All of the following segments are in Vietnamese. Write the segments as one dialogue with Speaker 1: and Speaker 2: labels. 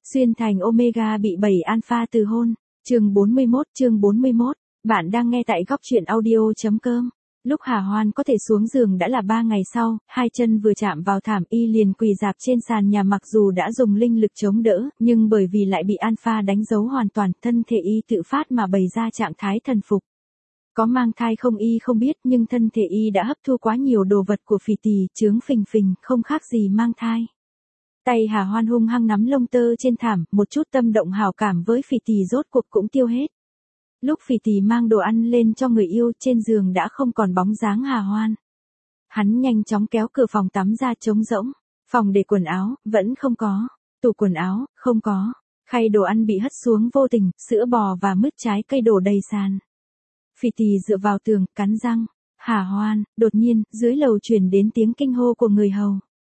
Speaker 1: Xuyên thành Omega bị 7 alpha từ hôn. Chương 41, bạn đang nghe tại góc truyện audio.com. Lúc Hà Hoan có thể xuống giường đã là 3 ngày sau, hai chân vừa chạm vào thảm y liền quỳ rạp trên sàn nhà, mặc dù đã dùng linh lực chống đỡ, nhưng bởi vì lại bị alpha đánh dấu hoàn toàn, thân thể y tự phát mà bày ra trạng thái thần phục. Có mang thai không y không biết, nhưng thân thể y đã hấp thu quá nhiều đồ vật của Phì Tì, chướng phình phình, không khác gì mang thai. Tay Hà Hoan hung hăng nắm lông tơ trên thảm, một chút tâm động hảo cảm với Phì Tì rốt cuộc cũng tiêu hết. Lúc Phì Tì mang đồ ăn lên cho người yêu, trên giường đã không còn bóng dáng Hà Hoan. Hắn nhanh chóng kéo cửa phòng tắm ra, trống rỗng. Phòng để quần áo, vẫn không có. Tủ quần áo, không có. Khay đồ ăn bị hất xuống vô tình, sữa bò và mứt trái cây đổ đầy sàn. Phì Tì dựa vào tường, cắn răng. Hà Hoan, đột nhiên, dưới lầu truyền đến tiếng kinh hô của người hầu.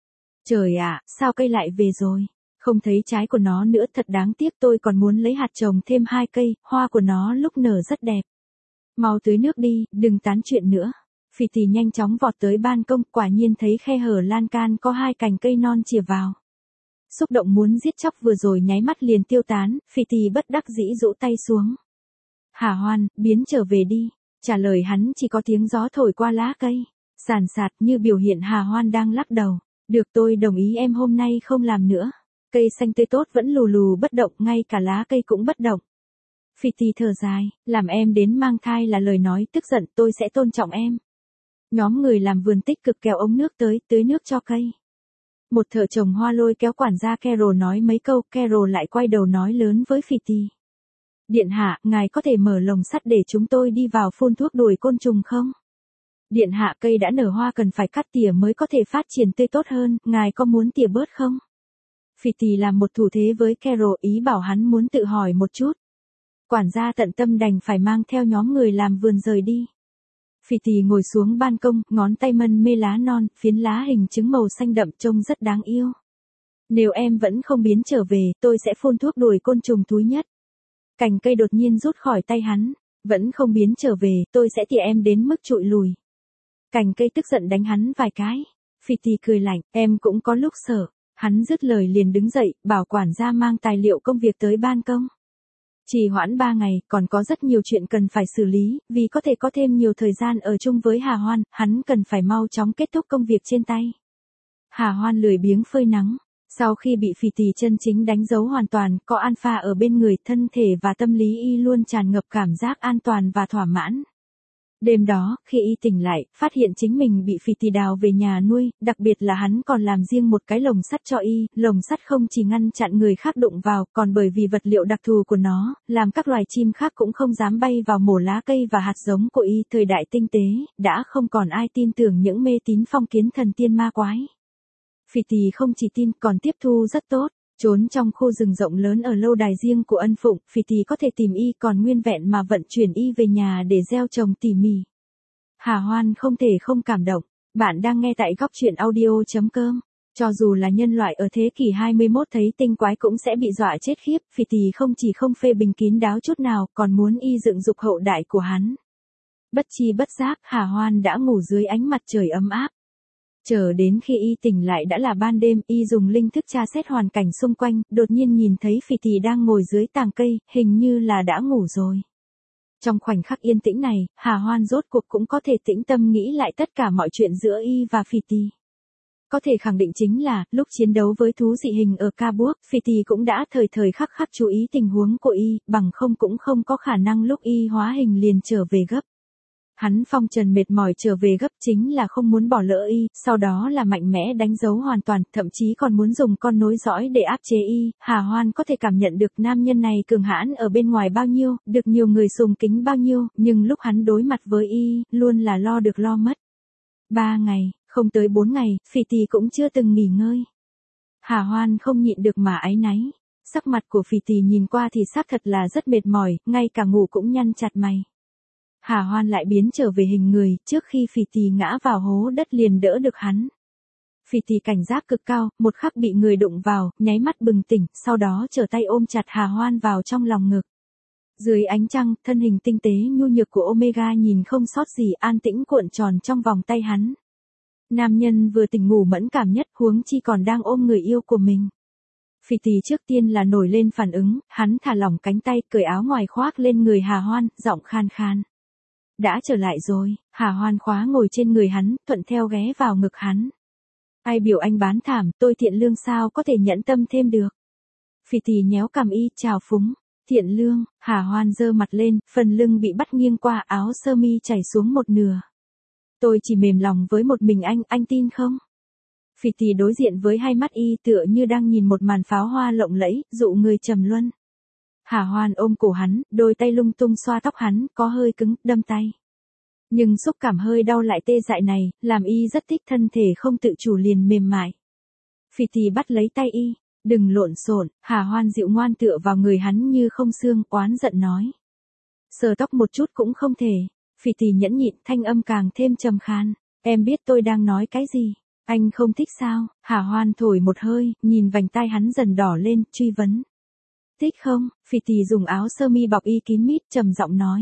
Speaker 1: Trời ạ, sao cây lại về rồi? Không thấy trái của nó nữa, thật đáng tiếc, tôi còn muốn lấy hạt trồng thêm 2 cây, hoa của nó lúc nở rất đẹp. Mau tưới nước đi, đừng tán chuyện nữa. Phì Tì nhanh chóng vọt tới ban công, quả nhiên thấy khe hở lan can có 2 cành cây non chìa vào. Xúc động muốn giết chóc vừa rồi nháy mắt liền tiêu tán, Phì Tì bất đắc dĩ rũ tay xuống. Hà Hoan, biến trở về đi. Trả lời hắn chỉ có tiếng gió thổi qua lá cây. Sàn sạt như biểu hiện Hà Hoan đang lắc đầu. Được, tôi đồng ý, em hôm nay không làm nữa. Cây xanh tươi tốt vẫn lù lù bất động, ngay cả lá cây cũng bất động. Phì Tì thở dài, làm em đến mang thai là lời nói tức giận, tôi sẽ tôn trọng em. Nhóm người làm vườn tích cực kéo ống nước tới, tưới nước cho cây. Một thợ trồng hoa lôi kéo quản gia Carol nói mấy câu, Carol lại quay đầu nói lớn với Phì Tì. Điện hạ, ngài có thể mở lồng sắt để chúng tôi đi vào phun thuốc đuổi côn trùng không? Điện hạ, cây đã nở hoa cần phải cắt tỉa mới có thể phát triển tươi tốt hơn, ngài có muốn tỉa bớt không? Phì Tì làm một thủ thế với Carol, ý bảo hắn muốn tự hỏi một chút. Quản gia tận tâm đành phải mang theo nhóm người làm vườn rời đi. Phì Tì ngồi xuống ban công, ngón tay mân mê lá non, phiến lá hình trứng màu xanh đậm trông rất đáng yêu. Nếu em vẫn không biến trở về, tôi sẽ phun thuốc đuổi côn trùng thúi nhất. Cành cây đột nhiên rút khỏi tay hắn. Vẫn không biến trở về, tôi sẽ tỉa em đến mức trụi lùi. Cành cây tức giận đánh hắn vài cái. Phì Tì cười lạnh, em cũng có lúc sợ. Hắn dứt lời liền đứng dậy, bảo quản gia mang tài liệu công việc tới ban công. Trì hoãn 3 ngày, còn có rất nhiều chuyện cần phải xử lý, vì có thể có thêm nhiều thời gian ở chung với Hà Hoan, hắn cần phải mau chóng kết thúc công việc trên tay. Hà Hoan lười biếng phơi nắng. Sau khi bị Phì Tì chân chính đánh dấu hoàn toàn, có alpha ở bên người, thân thể và tâm lý y luôn tràn ngập cảm giác an toàn và thỏa mãn. Đêm đó, khi y tỉnh lại, phát hiện chính mình bị Phì Tì đào về nhà nuôi, đặc biệt là hắn còn làm riêng một cái lồng sắt cho y, lồng sắt không chỉ ngăn chặn người khác đụng vào, còn bởi vì vật liệu đặc thù của nó, làm các loài chim khác cũng không dám bay vào mổ lá cây và hạt giống của y. Thời đại tinh tế, đã không còn ai tin tưởng những mê tín phong kiến thần tiên ma quái. Phì Tì không chỉ tin, còn tiếp thu rất tốt. Trốn trong khu rừng rộng lớn ở lâu đài riêng của Ân Phụng, Phì Tì có thể tìm y còn nguyên vẹn mà vận chuyển y về nhà để gieo trồng tỉ mỉ. Hà Hoan không thể không cảm động. Bạn đang nghe tại góc truyện audio.com. Cho dù là nhân loại ở thế kỷ 21 thấy tinh quái cũng sẽ bị dọa chết khiếp, Phì Tì không chỉ không phê bình kín đáo chút nào, còn muốn y dựng dục hậu đại của hắn. Bất chi bất giác, Hà Hoan đã ngủ dưới ánh mặt trời ấm áp. Chờ đến khi y tỉnh lại đã là ban đêm, y dùng linh thức tra xét hoàn cảnh xung quanh, đột nhiên nhìn thấy Phì Tì đang ngồi dưới tàng cây, hình như là đã ngủ rồi. Trong khoảnh khắc yên tĩnh này, Hà Hoan rốt cuộc cũng có thể tĩnh tâm nghĩ lại tất cả mọi chuyện giữa y và Phì Tì. Có thể khẳng định chính là, lúc chiến đấu với thú dị hình ở Kabuok, Phì Tì cũng đã thời thời khắc khắc chú ý tình huống của y, bằng không cũng không có khả năng lúc y hóa hình liền trở về gấp. Hắn phong trần mệt mỏi trở về gấp chính là không muốn bỏ lỡ y, sau đó là mạnh mẽ đánh dấu hoàn toàn, thậm chí còn muốn dùng con nối dõi để áp chế y. Hà Hoan có thể cảm nhận được nam nhân này cường hãn ở bên ngoài bao nhiêu, được nhiều người sùng kính bao nhiêu, nhưng lúc hắn đối mặt với y, luôn là lo được lo mất. 3 ngày, không tới 4 ngày, Phì Tì cũng chưa từng nghỉ ngơi. Hà Hoan không nhịn được mà áy náy. Sắc mặt của Phì Tì nhìn qua thì xác thật là rất mệt mỏi, ngay cả ngủ cũng nhăn chặt mày. Hà Hoan lại biến trở về hình người, trước khi Phì Tì ngã vào hố đất liền đỡ được hắn. Phì Tì cảnh giác cực cao, một khắc bị người đụng vào, nháy mắt bừng tỉnh, sau đó trở tay ôm chặt Hà Hoan vào trong lòng ngực. Dưới ánh trăng, thân hình tinh tế nhu nhược của Omega nhìn không sót gì, an tĩnh cuộn tròn trong vòng tay hắn. Nam nhân vừa tỉnh ngủ mẫn cảm nhất, huống chi còn đang ôm người yêu của mình. Phì Tì trước tiên là nổi lên phản ứng, hắn thả lỏng cánh tay, cởi áo ngoài khoác lên người Hà Hoan, giọng khan khan. Đã trở lại rồi, Hà Hoan khóa ngồi trên người hắn, thuận theo ghé vào ngực hắn. Ai biểu anh bán thảm, tôi thiện lương sao có thể nhẫn tâm thêm được. Phì Tì nhéo cằm y, chào phúng. Thiện lương, Hà Hoan giơ mặt lên, phần lưng bị bắt nghiêng qua, áo sơ mi chảy xuống một nửa. Tôi chỉ mềm lòng với một mình anh tin không? Phì Tì đối diện với hai mắt y tựa như đang nhìn một màn pháo hoa lộng lẫy, dụ người trầm luân. Hà Hoan ôm cổ hắn, đôi tay lung tung xoa tóc hắn, có hơi cứng, đâm tay. Nhưng xúc cảm hơi đau lại tê dại này, làm y rất thích, thân thể không tự chủ liền mềm mại. Phì Tì bắt lấy tay y, đừng lộn xộn. Hà Hoan dịu ngoan tựa vào người hắn như không xương, oán giận nói. Sờ tóc một chút cũng không thể. Phì Tì nhẫn nhịn, thanh âm càng thêm trầm khan. Em biết tôi đang nói cái gì. Anh không thích sao? Hà Hoan thổi một hơi, nhìn vành tai hắn dần đỏ lên, truy vấn. Thích không? Phì Tì dùng áo sơ mi bọc y kín mít, trầm giọng nói.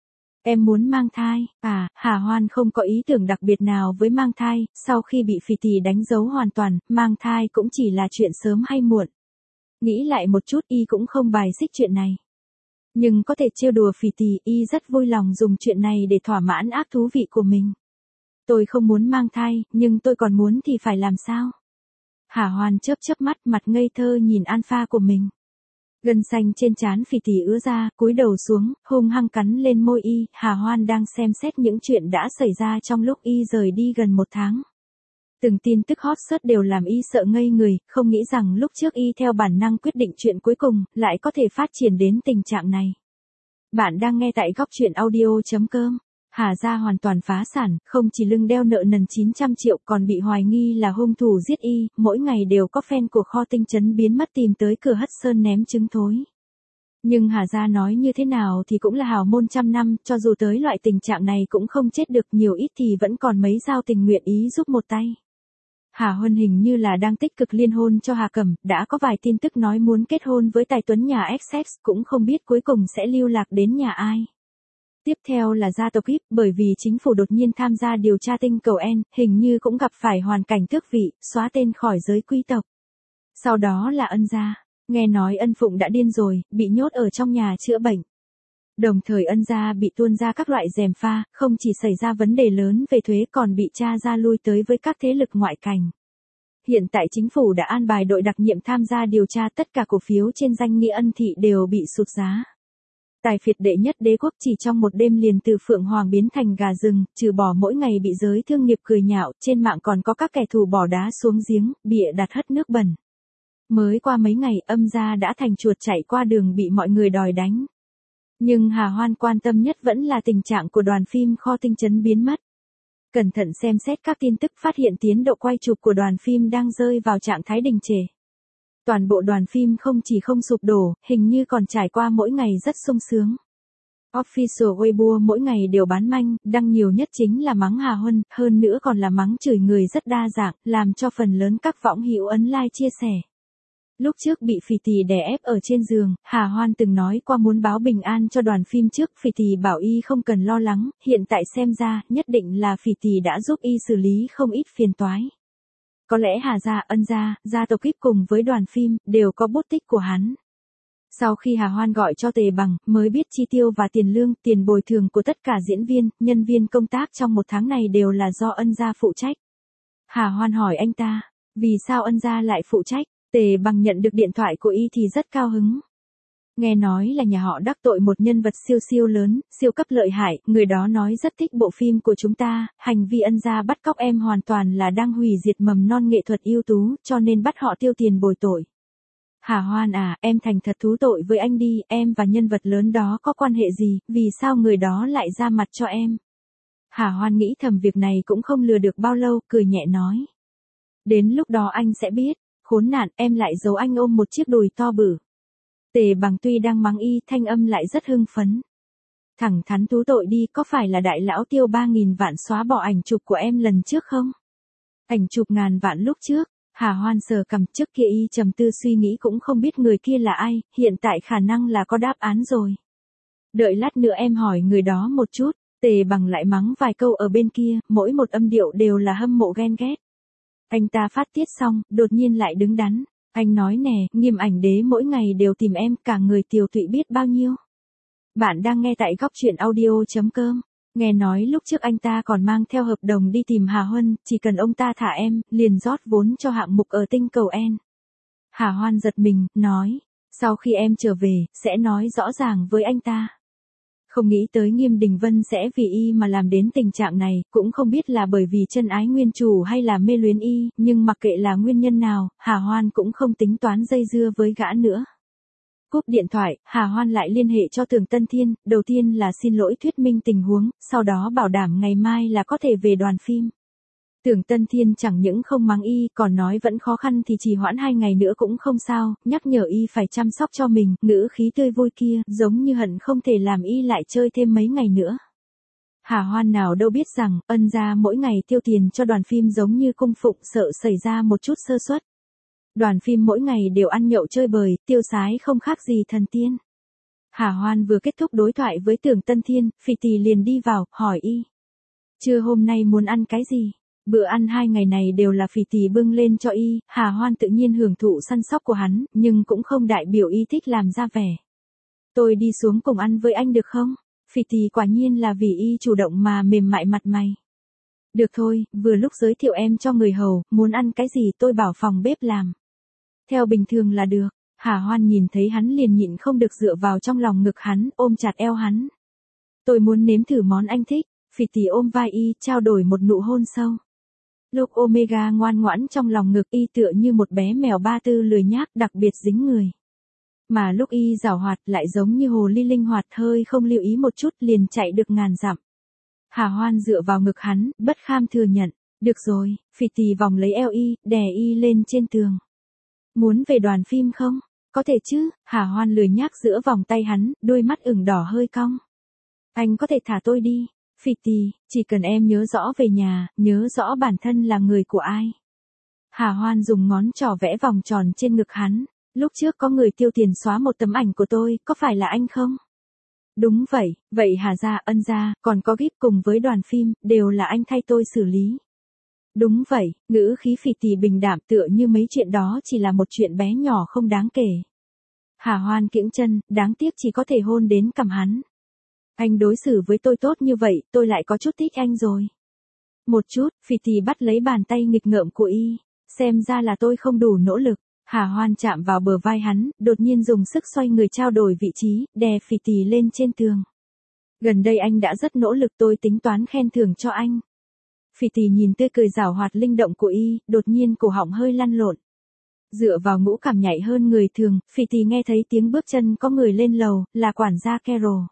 Speaker 1: Em muốn mang thai. Hà Hoan không có ý tưởng đặc biệt nào với mang thai, sau khi bị Phì Tì đánh dấu hoàn toàn, mang thai cũng chỉ là chuyện sớm hay muộn. Nghĩ lại một chút, y cũng không bài xích chuyện này. Nhưng có thể trêu đùa Phì Tì, y rất vui lòng dùng chuyện này để thỏa mãn ác thú vị của mình. Tôi không muốn mang thai, nhưng tôi còn muốn thì phải làm sao? Hà Hoan chớp chớp mắt, mặt ngây thơ nhìn alpha của mình. Gân xanh trên trán Phì Tì ứa ra, cúi đầu xuống, hung hăng cắn lên môi y. Hà Hoan đang xem xét những chuyện đã xảy ra trong lúc y rời đi gần 1 tháng. Từng tin tức hot search đều làm y sợ ngây người, không nghĩ rằng lúc trước y theo bản năng quyết định chuyện cuối cùng, lại có thể phát triển đến tình trạng này. Bạn đang nghe tại góc truyện audio.com. Hà gia hoàn toàn phá sản, không chỉ lưng đeo nợ nần 900 triệu còn bị hoài nghi là hung thủ giết y, mỗi ngày đều có fan của kho tinh trấn biến mất tìm tới cửa hất sơn ném trứng thối. Nhưng Hà gia nói như thế nào thì cũng là hào môn trăm năm, cho dù tới loại tình trạng này cũng không chết được, nhiều ít thì vẫn còn mấy dao tình nguyện ý giúp một tay. Hà Huân hình như là đang tích cực liên hôn cho Hà Cẩm, đã có vài tin tức nói muốn kết hôn với tài tuấn nhà Essex, cũng không biết cuối cùng sẽ lưu lạc đến nhà ai. Tiếp theo là gia tộc Híp, bởi vì chính phủ đột nhiên tham gia điều tra tinh cầu N, hình như cũng gặp phải hoàn cảnh tước vị, xóa tên khỏi giới quý tộc. Sau đó là Ân gia, nghe nói Ân Phụng đã điên rồi, bị nhốt ở trong nhà chữa bệnh. Đồng thời Ân gia bị tuôn ra các loại gièm pha, không chỉ xảy ra vấn đề lớn về thuế còn bị tra ra lui tới với các thế lực ngoại cảnh. Hiện tại chính phủ đã an bài đội đặc nhiệm tham gia điều tra, tất cả cổ phiếu trên danh nghĩa Ân thị đều bị sụt giá. Tài phiệt đệ nhất đế quốc chỉ trong một đêm liền từ phượng hoàng biến thành gà rừng, trừ bỏ mỗi ngày bị giới thương nghiệp cười nhạo, trên mạng còn có các kẻ thù bỏ đá xuống giếng, bịa đặt hất nước bẩn. Mới qua mấy ngày, Âm gia đã thành chuột chạy qua đường bị mọi người đòi đánh. Nhưng Hà Hoan quan tâm nhất vẫn là tình trạng của đoàn phim kho tinh trấn biến mất. Cẩn thận xem xét các tin tức, phát hiện tiến độ quay chụp của đoàn phim đang rơi vào trạng thái đình trệ. Toàn bộ đoàn phim không chỉ không sụp đổ, hình như còn trải qua mỗi ngày rất sung sướng. Official Weibo mỗi ngày đều bán manh, đăng nhiều nhất chính là mắng Hà Huân, hơn nữa còn là mắng chửi người rất đa dạng, làm cho phần lớn các võng hữu ấn like chia sẻ. Lúc trước bị Phì Tì đè ép ở trên giường, Hà Hoan từng nói qua muốn báo bình an cho đoàn phim trước, Phì Tì bảo y không cần lo lắng, hiện tại xem ra, nhất định là Phì Tì đã giúp y xử lý không ít phiền toái. Có lẽ Hà gia, Ân gia, gia tộc Híp cùng với đoàn phim, đều có bút tích của hắn. Sau khi Hà Hoan gọi cho Tề Bằng, mới biết chi tiêu và tiền lương, tiền bồi thường của tất cả diễn viên, nhân viên công tác trong 1 tháng này đều là do Ân gia phụ trách. Hà Hoan hỏi anh ta, vì sao Ân gia lại phụ trách? Tề Bằng nhận được điện thoại của y thì rất cao hứng. Nghe nói là nhà họ đắc tội một nhân vật siêu siêu lớn, siêu cấp lợi hại, người đó nói rất thích bộ phim của chúng ta, hành vi Ân gia bắt cóc em hoàn toàn là đang hủy diệt mầm non nghệ thuật ưu tú, cho nên bắt họ tiêu tiền bồi tội. Hà Hoan à, em thành thật thú tội với anh đi, em và nhân vật lớn đó có quan hệ gì, vì sao người đó lại ra mặt cho em? Hà Hoan nghĩ thầm việc này cũng không lừa được bao lâu, cười nhẹ nói. Đến lúc đó anh sẽ biết, khốn nạn, em lại giấu anh ôm một chiếc đùi to bự. Tề Bằng tuy đang mắng y, thanh âm lại rất hưng phấn. Thẳng thắn thú tội đi, có phải là đại lão Tiêu 3.000 vạn xóa bỏ ảnh chụp của em lần trước không? Ảnh chụp ngàn vạn lúc trước, Hà Hoan sờ cằm, trước kia y trầm tư suy nghĩ cũng không biết người kia là ai, hiện tại khả năng là có đáp án rồi. Đợi lát nữa em hỏi người đó một chút. Tề Bằng lại mắng vài câu ở bên kia, mỗi một âm điệu đều là hâm mộ ghen ghét. Anh ta phát tiết xong, đột nhiên lại đứng đắn. Anh nói nè, Nghiêm Ảnh Đế mỗi ngày đều tìm em, cả người tiều tụy biết bao nhiêu. Bạn đang nghe tại góc truyện audio.com. Nghe nói lúc trước anh ta còn mang theo hợp đồng đi tìm Hà Huân, chỉ cần ông ta thả em, liền rót vốn cho hạng mục ở tinh cầu N. Hà Hoan giật mình, nói, sau khi em trở về, sẽ nói rõ ràng với anh ta. Không nghĩ tới Nghiêm Đình Vân sẽ vì y mà làm đến tình trạng này, cũng không biết là bởi vì chân ái nguyên chủ hay là mê luyến y, nhưng mặc kệ là nguyên nhân nào, Hà Hoan cũng không tính toán dây dưa với gã nữa. Cúp điện thoại, Hà Hoan lại liên hệ cho Tưởng Tân Thiên, đầu tiên là xin lỗi thuyết minh tình huống, sau đó bảo đảm ngày mai là có thể về đoàn phim. Tưởng Tân Thiên chẳng những không mắng y, còn nói vẫn khó khăn thì trì hoãn 2 ngày nữa cũng không sao, nhắc nhở y phải chăm sóc cho mình, ngữ khí tươi vui kia, giống như hận không thể làm y lại chơi thêm mấy ngày nữa. Hà Hoan nào đâu biết rằng, Ân gia mỗi ngày tiêu tiền cho đoàn phim giống như cung phụng, sợ xảy ra một chút sơ suất. Đoàn phim mỗi ngày đều ăn nhậu chơi bời, tiêu sái không khác gì thần tiên. Hà Hoan vừa kết thúc đối thoại với Tưởng Tân Thiên, Phỉ Tì liền đi vào, hỏi y. Trưa hôm nay muốn ăn cái gì? Bữa ăn 2 ngày này đều là Phỉ Tì bưng lên cho y, Hà Hoan tự nhiên hưởng thụ săn sóc của hắn, nhưng cũng không đại biểu y thích làm ra vẻ. Tôi đi xuống cùng ăn với anh được không? Phỉ Tì quả nhiên là vì y chủ động mà mềm mại mặt mày. Được thôi, vừa lúc giới thiệu em cho người hầu, muốn ăn cái gì tôi bảo phòng bếp làm. Theo bình thường là được. Hà Hoan nhìn thấy hắn liền nhịn không được dựa vào trong lòng ngực hắn, ôm chặt eo hắn. Tôi muốn nếm thử món anh thích. Phỉ Tì ôm vai y, trao đổi một nụ hôn sâu. Lúc Omega ngoan ngoãn trong lòng ngực y tựa như một bé mèo ba tư lười nhác đặc biệt dính người. Mà lúc y giảo hoạt lại giống như hồ ly linh hoạt, hơi không lưu ý một chút liền chạy được ngàn dặm. Hà Hoan dựa vào ngực hắn, bất kham thừa nhận. Được rồi, Phỉ Tì vòng lấy eo y, đè y lên trên tường. Muốn về đoàn phim không? Có thể chứ, Hà Hoan lười nhác giữa vòng tay hắn, đôi mắt ửng đỏ hơi cong. Anh có thể thả tôi đi. Phỉ Tì, chỉ cần em nhớ rõ về nhà, nhớ rõ bản thân là người của ai. Hà Hoan dùng ngón trỏ vẽ vòng tròn trên ngực hắn. Lúc trước có người tiêu tiền xóa một tấm ảnh của tôi, có phải là anh không? Đúng vậy, vậy Hà gia, Ân gia, còn có Gíp cùng với đoàn phim, đều là anh thay tôi xử lý. Đúng vậy, ngữ khí Phỉ Tì bình đạm tựa như mấy chuyện đó chỉ là một chuyện bé nhỏ không đáng kể. Hà Hoan kiễng chân, đáng tiếc chỉ có thể hôn đến cằm hắn. Anh đối xử với tôi tốt như vậy, tôi lại có chút thích anh rồi. Một chút, Phỉ Tì bắt lấy bàn tay nghịch ngợm của y, xem ra là tôi không đủ nỗ lực. Hà Hoan chạm vào bờ vai hắn, đột nhiên dùng sức xoay người trao đổi vị trí, đè Phỉ Tì lên trên tường. Gần đây anh đã rất nỗ lực, tôi tính toán khen thưởng cho anh. Phỉ Tì nhìn tươi cười giảo hoạt linh động của y, đột nhiên cổ họng hơi lăn lộn. Dựa vào ngũ cảm nhạy hơn người thường, Phỉ Tì nghe thấy tiếng bước chân có người lên lầu, là quản gia Carol.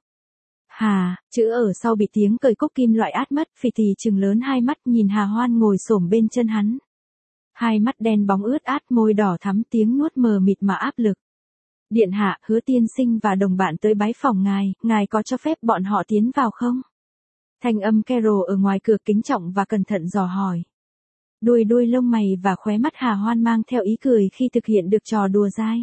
Speaker 1: Hà, chữ ở sau bị tiếng cởi cúc kim loại át mất, Phỉ Tì trừng lớn hai mắt nhìn Hà Hoan ngồi xổm bên chân hắn. Hai mắt đen bóng ướt át, môi đỏ thắm, tiếng nuốt mờ mịt mà áp lực. Điện hạ, Hứa tiên sinh và đồng bạn tới bái phòng ngài có cho phép bọn họ tiến vào không? Thanh âm Carol ở ngoài cửa kính trọng và cẩn thận dò hỏi. Đuôi lông mày và khóe mắt Hà Hoan mang theo ý cười khi thực hiện được trò đùa dai.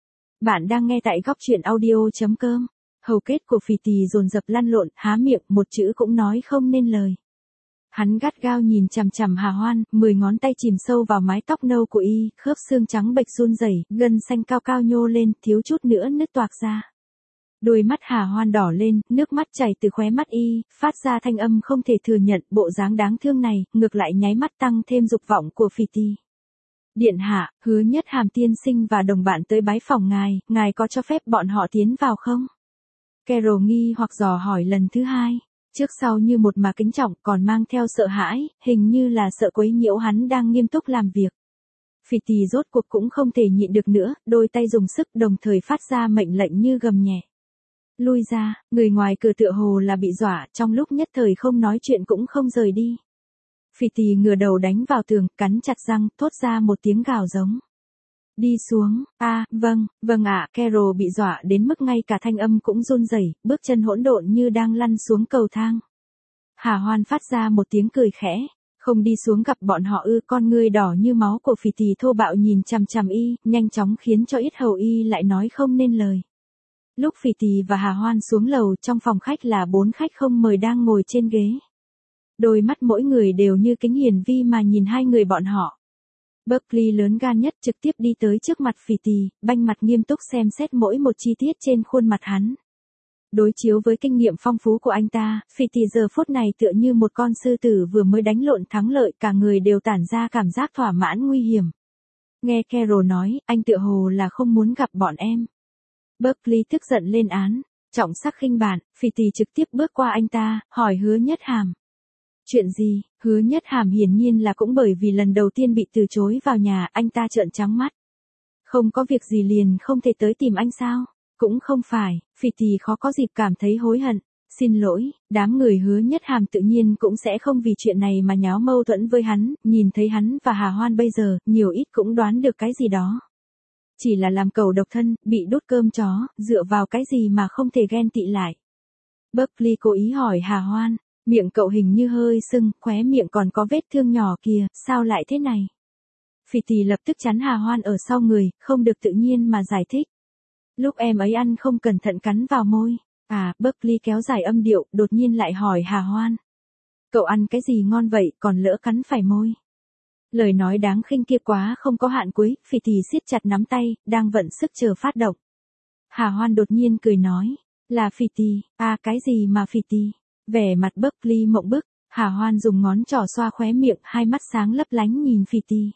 Speaker 1: Bạn đang nghe tại góc truyện audio.com. Hầu kết của Phỉ Tì dồn dập lăn lộn, há miệng, một chữ cũng nói không nên lời. Hắn gắt gao nhìn chằm chằm Hà Hoan, 10 ngón tay chìm sâu vào mái tóc nâu của y, khớp xương trắng bệch run rẩy, gân xanh cao cao nhô lên, thiếu chút nữa nứt toạc ra. Đôi mắt Hà Hoan đỏ lên, nước mắt chảy từ khóe mắt y, phát ra thanh âm không thể thừa nhận, bộ dáng đáng thương này, ngược lại nháy mắt tăng thêm dục vọng của Phỉ Tì. Điện hạ, Hứa Nhất Hàm tiên sinh và đồng bạn tới bái phòng ngài có cho phép bọn họ tiến vào không? Carol nghi hoặc dò hỏi lần thứ hai, trước sau như một mà kính trọng, còn mang theo sợ hãi, hình như là sợ quấy nhiễu hắn đang nghiêm túc làm việc. Phỉ Tì rốt cuộc cũng không thể nhịn được nữa, đôi tay dùng sức đồng thời phát ra mệnh lệnh như gầm nhẹ. Lui ra, người ngoài cửa tựa hồ là bị dọa, trong lúc nhất thời không nói chuyện cũng không rời đi. Phỉ Tì ngửa đầu đánh vào tường, cắn chặt răng, thốt ra một tiếng gào giống. Đi xuống, vâng ạ, Carol bị dọa đến mức ngay cả thanh âm cũng run rẩy, bước chân hỗn độn như đang lăn xuống cầu thang. Hà Hoan phát ra một tiếng cười khẽ, không đi xuống gặp bọn họ ư? Con ngươi đỏ như máu của Phỉ Tì thô bạo nhìn chằm chằm y, nhanh chóng khiến cho yết hầu y lại nói không nên lời. Lúc Phỉ Tì và Hà Hoan xuống lầu, trong phòng khách là 4 khách không mời đang ngồi trên ghế. Đôi mắt mỗi người đều như kính hiển vi mà nhìn hai người bọn họ. Berkeley lớn gan nhất trực tiếp đi tới trước mặt Phì Tì, banh mặt nghiêm túc xem xét mỗi một chi tiết trên khuôn mặt hắn. Đối chiếu với kinh nghiệm phong phú của anh ta, Phì Tì giờ phút này tựa như một con sư tử vừa mới đánh lộn thắng lợi, cả người đều tản ra cảm giác thỏa mãn nguy hiểm. Nghe Carol nói, anh tựa hồ là không muốn gặp bọn em. Berkeley tức giận lên án, trọng sắc khinh bạn, Phì Tì trực tiếp bước qua anh ta, hỏi Hứa Nhất Hàm. Chuyện gì? Hứa Nhất Hàm hiển nhiên là cũng bởi vì lần đầu tiên bị từ chối vào nhà, anh ta trợn trắng mắt. Không có việc gì liền không thể tới tìm anh sao? Cũng không phải, Phì Tì khó có dịp cảm thấy hối hận. Xin lỗi, đám người Hứa Nhất Hàm tự nhiên cũng sẽ không vì chuyện này mà nháo mâu thuẫn với hắn, nhìn thấy hắn và Hà Hoan bây giờ, nhiều ít cũng đoán được cái gì đó. Chỉ là làm cẩu độc thân, bị đút cơm chó, dựa vào cái gì mà không thể ghen tị lại. Berkeley cố ý hỏi Hà Hoan, miệng cậu hình như hơi sưng, khóe miệng còn có vết thương nhỏ kìa, sao lại thế này? Phì Tì lập tức chắn Hà Hoan ở sau người, không được tự nhiên mà giải thích. Lúc em ấy ăn không cẩn thận cắn vào môi. À, Berkeley kéo dài âm điệu, đột nhiên lại hỏi Hà Hoan. Cậu ăn cái gì ngon vậy, còn lỡ cắn phải môi? Lời nói đáng khinh kia quá không có hạn cuối, Phì Tì siết chặt nắm tay, đang vận sức chờ phát động. Hà Hoan đột nhiên cười nói, là Phì Tì, à cái gì mà Phì Tì? Vẻ mặt Berkeley mộng bức, Hà Hoan dùng ngón trỏ xoa khóe miệng, hai mắt sáng lấp lánh nhìn Phì Tì.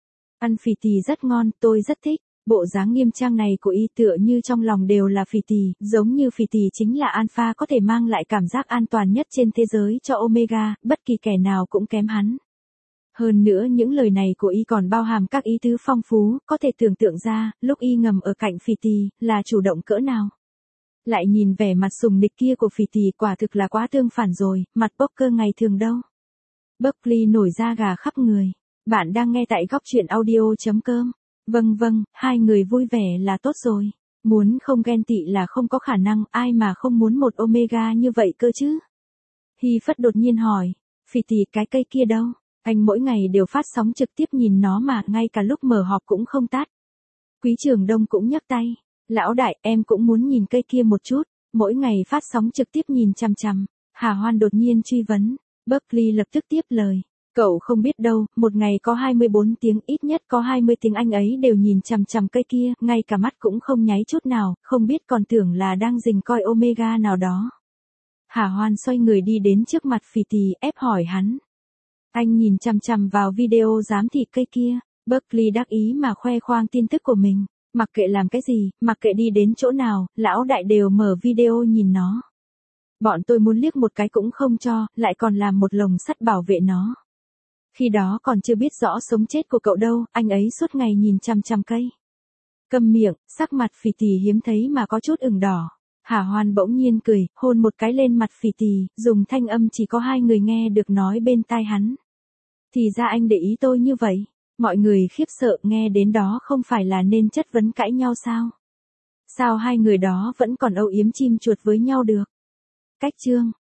Speaker 1: Ăn Phì Tì rất ngon, tôi rất thích. Bộ dáng nghiêm trang này của y tựa như trong lòng đều là Phì Tì, giống như Phì Tì chính là alpha có thể mang lại cảm giác an toàn nhất trên thế giới cho Omega, bất kỳ kẻ nào cũng kém hắn. Hơn nữa những lời này của y còn bao hàm các ý tứ phong phú, có thể tưởng tượng ra, lúc y ngầm ở cạnh Phì Tì, là chủ động cỡ nào. Lại nhìn vẻ mặt sùng nịch kia của Phì Tì quả thực là quá tương phản rồi, mặt poker ngày thường đâu. Berkeley nổi da gà khắp người. Bạn đang nghe tại góc truyện audio.com. Vâng, hai người vui vẻ là tốt rồi. Muốn không ghen tị là không có khả năng, ai mà không muốn một Omega như vậy cơ chứ? Hy Phất đột nhiên hỏi, Phì Tì cái cây kia đâu? Anh mỗi ngày đều phát sóng trực tiếp nhìn nó mà, ngay cả lúc mở họp cũng không tắt. Quý Trường Đông cũng nhấc tay, lão đại, em cũng muốn nhìn cây kia một chút, mỗi ngày phát sóng trực tiếp nhìn chằm chằm. Hà Hoan đột nhiên truy vấn, Berkeley lập tức tiếp lời. Cậu không biết đâu, một ngày có 24 tiếng, ít nhất có 20 tiếng anh ấy đều nhìn chằm chằm cây kia, ngay cả mắt cũng không nháy chút nào, không biết còn tưởng là đang rình coi Omega nào đó. Hà Hoan xoay người đi đến trước mặt Phì Tì, ép hỏi hắn. Anh nhìn chằm chằm vào video giám thị cây kia. Berkeley đắc ý mà khoe khoang tin tức của mình. Mặc kệ làm cái gì, mặc kệ đi đến chỗ nào, lão đại đều mở video nhìn nó. Bọn tôi muốn liếc một cái cũng không cho, lại còn làm một lồng sắt bảo vệ nó. Khi đó còn chưa biết rõ sống chết của cậu đâu, anh ấy suốt ngày nhìn chằm chằm cây. Câm miệng, sắc mặt Phì Tì hiếm thấy mà có chút ửng đỏ. Hà Hoan bỗng nhiên cười, hôn một cái lên mặt Phì Tì, dùng thanh âm chỉ có hai người nghe được nói bên tai hắn. Thì ra anh để ý tôi như vậy. Mọi người khiếp sợ nghe đến đó không phải là nên chất vấn cãi nhau sao? Sao hai người đó vẫn còn âu yếm chim chuột với nhau được? Cách chương